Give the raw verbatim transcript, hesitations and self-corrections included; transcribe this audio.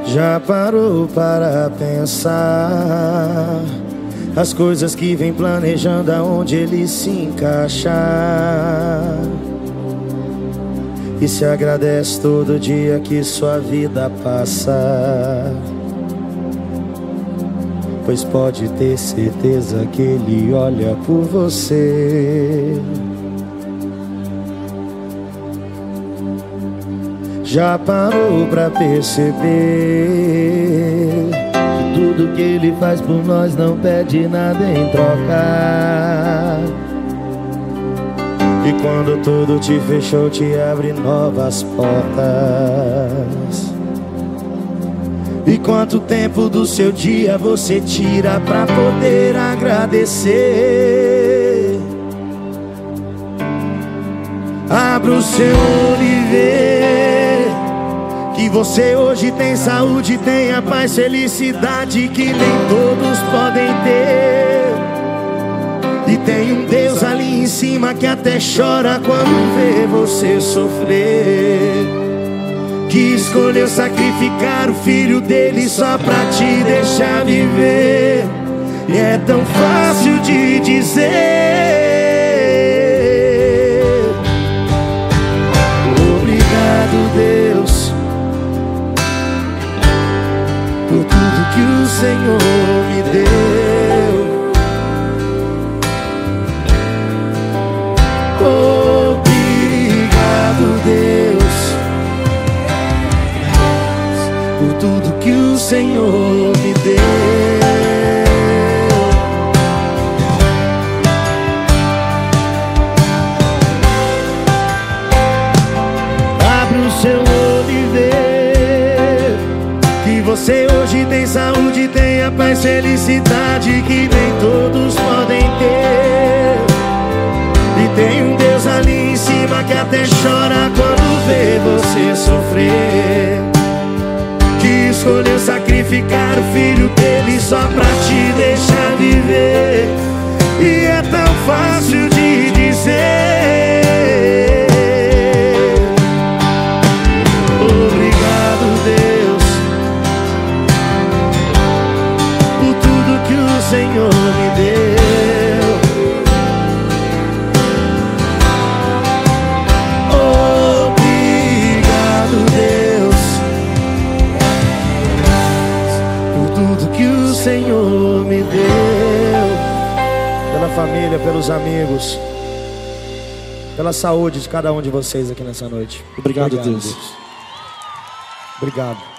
Já parou para pensar as coisas que vem planejando, aonde ele se encaixar? E se agradece todo dia que sua vida passa, pois pode ter certeza que ele olha por você. Já parou pra perceber que tudo que ele faz por nós não pede nada em troca? E quando tudo te fechou, te abre novas portas. E quanto tempo do seu dia você tira pra poder agradecer? Abra o seu olho e vê que você hoje tem saúde, tem a paz, felicidade que nem todos podem ter. E tem um Deus ali em cima que até chora quando vê você sofrer, que escolheu sacrificar o filho dele só pra te deixar viver. E é tão fácil de dizer: obrigado, Deus, por tudo que o Senhor me deu. Obrigado, Deus, por tudo que o Senhor me deu. Abre o seu olho e vê que você hoje tem saúde, tem a paz, felicidade que nem todos podem ter. E tem um Deus ali em cima que até chora quando vê você sofrer, que escolheu sacrificar o filho dele só pra te deixar viver. E é tão fácil de dizer: obrigado, Deus, por tudo que o Senhor me deu. Obrigado, Deus, por tudo que o Senhor me deu. Pela família, pelos amigos, pela saúde de cada um de vocês aqui nessa noite. Obrigado, Obrigado, Deus. Deus. Obrigado.